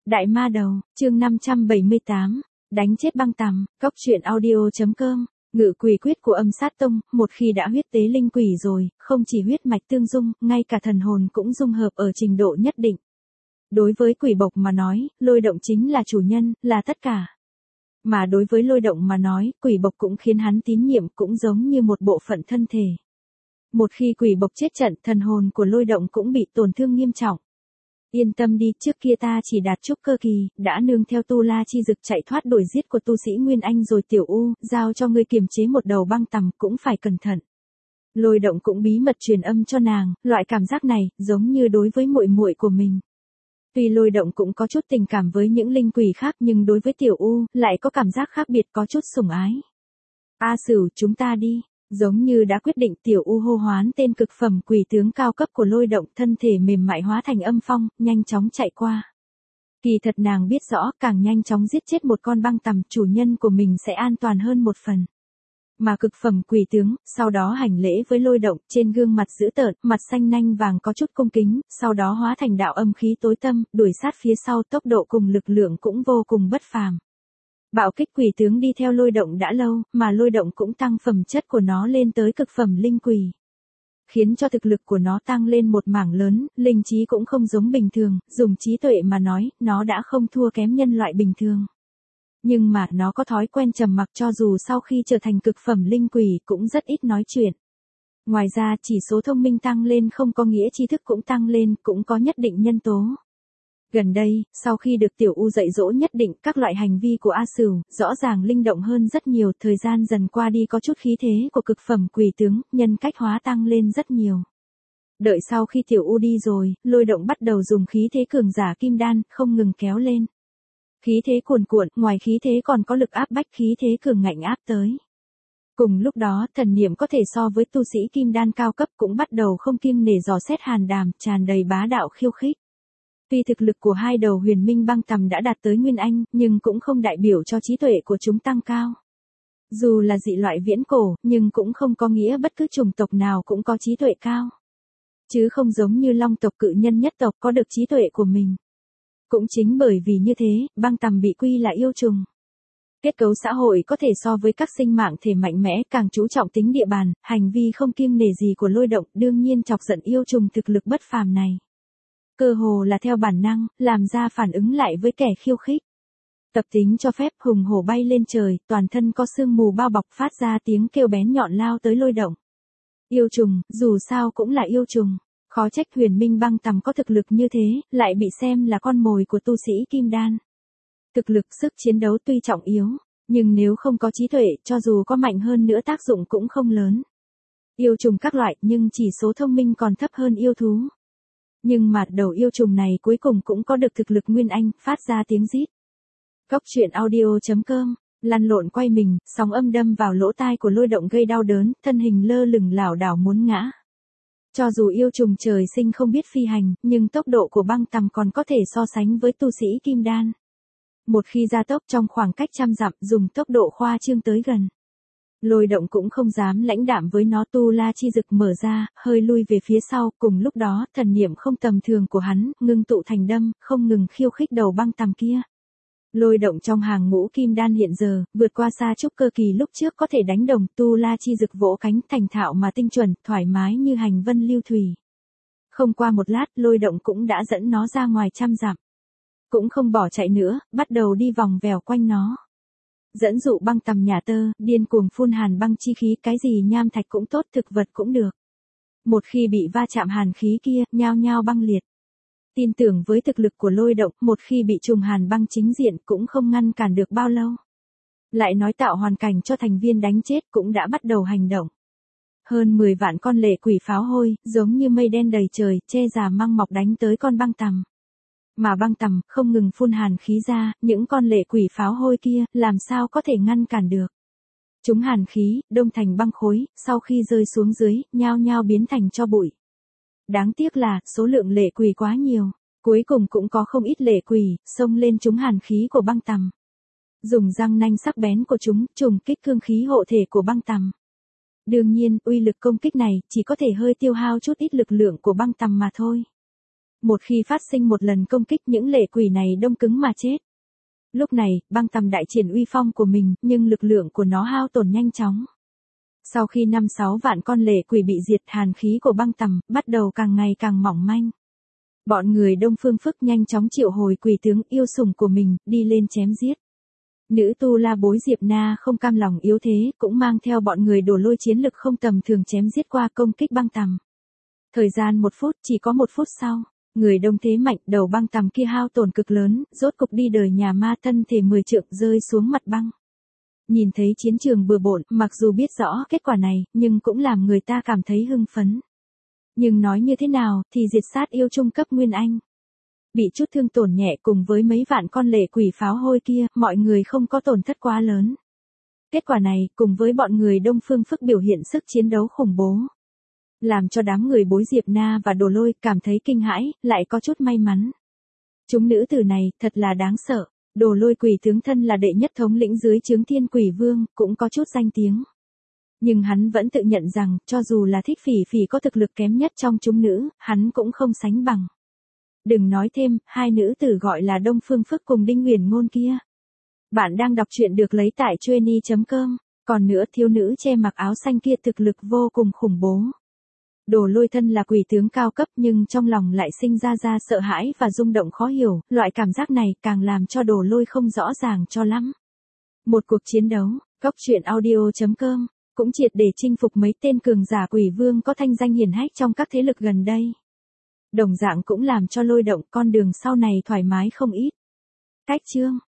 Đại ma đầu, chương 578, đánh chết băng tằm, cóc truyện audio.com, ngự quỷ quyết của âm sát tông, một khi đã huyết tế linh quỷ rồi, không chỉ huyết mạch tương dung, ngay cả thần hồn cũng dung hợp ở trình độ nhất định. Đối với quỷ bộc mà nói, lôi động chính là chủ nhân, là tất cả. Mà đối với lôi động mà nói, quỷ bộc cũng khiến hắn tín nhiệm, cũng giống như một bộ phận thân thể. Một khi quỷ bộc chết trận, thần hồn của lôi động cũng bị tổn thương nghiêm trọng. Yên tâm đi, trước kia ta chỉ đạt trúc cơ kỳ, đã nương theo tu la chi dực chạy thoát đuổi giết của tu sĩ Nguyên Anh rồi. Tiểu U, giao cho ngươi kiềm chế một đầu băng tằm, cũng phải cẩn thận. Lôi động cũng bí mật truyền âm cho nàng, loại cảm giác này, giống như đối với muội muội của mình. Tuy lôi động cũng có chút tình cảm với những linh quỷ khác, nhưng đối với Tiểu U, lại có cảm giác khác biệt, có chút sủng ái. A Sửu, chúng ta đi. Giống như đã quyết định, Tiểu U hô hoán tên cực phẩm quỷ tướng cao cấp của lôi động, thân thể mềm mại hóa thành âm phong, nhanh chóng chạy qua. Kỳ thật nàng biết rõ, càng nhanh chóng giết chết một con băng tằm, chủ nhân của mình sẽ an toàn hơn một phần. Mà cực phẩm quỷ tướng, sau đó hành lễ với lôi động, trên gương mặt dữ tợn, mặt xanh nanh vàng có chút cung kính, sau đó hóa thành đạo âm khí tối tăm, đuổi sát phía sau, tốc độ cùng lực lượng cũng vô cùng bất phàm. Bạo kích quỷ tướng đi theo lôi động đã lâu, mà lôi động cũng tăng phẩm chất của nó lên tới cực phẩm linh quỷ. Khiến cho thực lực của nó tăng lên một mảng lớn, linh trí cũng không giống bình thường, dùng trí tuệ mà nói, nó đã không thua kém nhân loại bình thường. Nhưng mà nó có thói quen trầm mặc, cho dù sau khi trở thành cực phẩm linh quỷ cũng rất ít nói chuyện. Ngoài ra chỉ số thông minh tăng lên không có nghĩa tri thức cũng tăng lên, cũng có nhất định nhân tố. Gần đây, sau khi được Tiểu U dạy dỗ nhất định các loại hành vi của A Sửu, rõ ràng linh động hơn rất nhiều, thời gian dần qua đi có chút khí thế của cực phẩm quỷ tướng, nhân cách hóa tăng lên rất nhiều. Đợi sau khi Tiểu U đi rồi, lôi động bắt đầu dùng khí thế cường giả kim đan, không ngừng kéo lên. Khí thế cuồn cuộn, ngoài khí thế còn có lực áp bách, khí thế cường ngạnh áp tới. Cùng lúc đó, thần niệm có thể so với tu sĩ kim đan cao cấp cũng bắt đầu không kiêng nể dò xét hàn đàm, tràn đầy bá đạo khiêu khích. Tuy thực lực của hai đầu huyền minh băng tằm đã đạt tới Nguyên Anh, nhưng cũng không đại biểu cho trí tuệ của chúng tăng cao. Dù là dị loại viễn cổ, nhưng cũng không có nghĩa bất cứ chủng tộc nào cũng có trí tuệ cao. Chứ không giống như long tộc cự nhân nhất tộc có được trí tuệ của mình. Cũng chính bởi vì như thế, băng tằm bị quy là yêu trùng. Kết cấu xã hội có thể so với các sinh mạng thể mạnh mẽ, càng chú trọng tính địa bàn, hành vi không kiêng nể gì của lôi động, đương nhiên chọc giận yêu trùng thực lực bất phàm này. Cơ hồ là theo bản năng, làm ra phản ứng lại với kẻ khiêu khích. Tập tính cho phép hùng hổ bay lên trời, toàn thân có sương mù bao bọc, phát ra tiếng kêu bén nhọn lao tới lôi động. Yêu trùng, dù sao cũng là yêu trùng. Khó trách huyền minh băng tằm có thực lực như thế, lại bị xem là con mồi của tu sĩ kim đan. Thực lực sức chiến đấu tuy trọng yếu, nhưng nếu không có trí tuệ, cho dù có mạnh hơn nữa tác dụng cũng không lớn. Yêu trùng các loại, nhưng chỉ số thông minh còn thấp hơn yêu thú. Nhưng mà đầu yêu trùng này cuối cùng cũng có được thực lực Nguyên Anh, phát ra tiếng rít. Cóc truyện audio.com, lăn lộn quay mình, sóng âm đâm vào lỗ tai của lôi động gây đau đớn, thân hình lơ lửng lảo đảo muốn ngã. Cho dù yêu trùng trời sinh không biết phi hành, nhưng tốc độ của băng tằm còn có thể so sánh với tu sĩ kim đan. Một khi gia tốc trong khoảng cách trăm dặm, dùng tốc độ khoa trương tới gần. Lôi động cũng không dám lãnh đạm với nó, tu la chi dực mở ra, hơi lui về phía sau, cùng lúc đó, thần niệm không tầm thường của hắn, ngưng tụ thành đâm, không ngừng khiêu khích đầu băng tằm kia. Lôi động trong hàng ngũ kim đan hiện giờ, vượt qua xa trúc cơ kỳ lúc trước có thể đánh đồng, tu la chi dực vỗ cánh thành thạo mà tinh chuẩn, thoải mái như hành vân lưu thủy. Không qua một lát, lôi động cũng đã dẫn nó ra ngoài trăm dặm. Cũng không bỏ chạy nữa, bắt đầu đi vòng vèo quanh nó. Dẫn dụ băng tằm nhà tơ, điên cuồng phun hàn băng chi khí, cái gì nham thạch cũng tốt, thực vật cũng được. Một khi bị va chạm hàn khí kia, nhao nhao băng liệt. Tin tưởng với thực lực của lôi động, một khi bị trùng hàn băng chính diện cũng không ngăn cản được bao lâu. Lại nói tạo hoàn cảnh cho thành viên đánh chết cũng đã bắt đầu hành động. Hơn 10 vạn con lệ quỷ pháo hôi, giống như mây đen đầy trời, che già măng mọc đánh tới con băng tằm. Mà băng tằm không ngừng phun hàn khí ra, những con lệ quỷ pháo hôi kia, làm sao có thể ngăn cản được. Chúng hàn khí, đông thành băng khối, sau khi rơi xuống dưới, nhao nhao biến thành tro bụi. Đáng tiếc là, số lượng lệ quỷ quá nhiều, cuối cùng cũng có không ít lệ quỷ, xông lên chúng hàn khí của băng tằm. Dùng răng nanh sắc bén của chúng, trùng kích cương khí hộ thể của băng tằm. Đương nhiên, uy lực công kích này, chỉ có thể hơi tiêu hao chút ít lực lượng của băng tằm mà thôi. Một khi phát sinh một lần công kích những lệ quỷ này đông cứng mà chết. Lúc này, băng tầm đại triển uy phong của mình, nhưng lực lượng của nó hao tổn nhanh chóng. Sau khi 5-6 vạn con lệ quỷ bị diệt, hàn khí của băng tầm bắt đầu càng ngày càng mỏng manh. Bọn người Đông Phương Phức nhanh chóng triệu hồi quỷ tướng yêu sủng của mình, đi lên chém giết. Nữ tu la bối Diệp Na không cam lòng yếu thế, cũng mang theo bọn người Đồ Lôi chiến lực không tầm thường chém giết qua công kích băng tầm. Thời gian 1 phút, chỉ có 1 phút sau, người đông thế mạnh đầu băng tầm kia hao tổn cực lớn, rốt cục đi đời nhà ma, thân thể 10 trượng rơi xuống mặt băng. Nhìn thấy chiến trường bừa bộn, mặc dù biết rõ kết quả này, nhưng cũng làm người ta cảm thấy hưng phấn. Nhưng nói như thế nào, thì diệt sát yêu trung cấp Nguyên Anh. Bị chút thương tổn nhẹ cùng với mấy vạn con lệ quỷ pháo hôi kia, mọi người không có tổn thất quá lớn. Kết quả này, cùng với bọn người Đông Phương Phức biểu hiện sức chiến đấu khủng bố, làm cho đám người bối Diệp Na và Đồ Lôi cảm thấy kinh hãi, lại có chút may mắn. Chúng nữ tử này, thật là đáng sợ. Đồ Lôi quỷ tướng thân là đệ nhất thống lĩnh dưới trướng Thiên Quỷ Vương, cũng có chút danh tiếng. Nhưng hắn vẫn tự nhận rằng, cho dù là Thích Phỉ Phỉ có thực lực kém nhất trong chúng nữ, hắn cũng không sánh bằng. Đừng nói thêm, hai nữ tử gọi là Đông Phương Phức cùng Đinh Uyển Ngôn kia. Bạn đang đọc truyện được lấy tại Chueny.com. Còn nữa, thiếu nữ che mặc áo xanh kia thực lực vô cùng khủng bố. Đồ Lôi thân là quỷ tướng cao cấp nhưng trong lòng lại sinh ra sợ hãi và rung động khó hiểu, loại cảm giác này càng làm cho Đồ Lôi không rõ ràng cho lắm. Một cuộc chiến đấu, Góc Truyện Audio.com, cũng triệt để chinh phục mấy tên cường giả quỷ vương có thanh danh hiển hách trong các thế lực gần đây. Đồng dạng cũng làm cho Lôi Động con đường sau này thoải mái không ít. Cách chương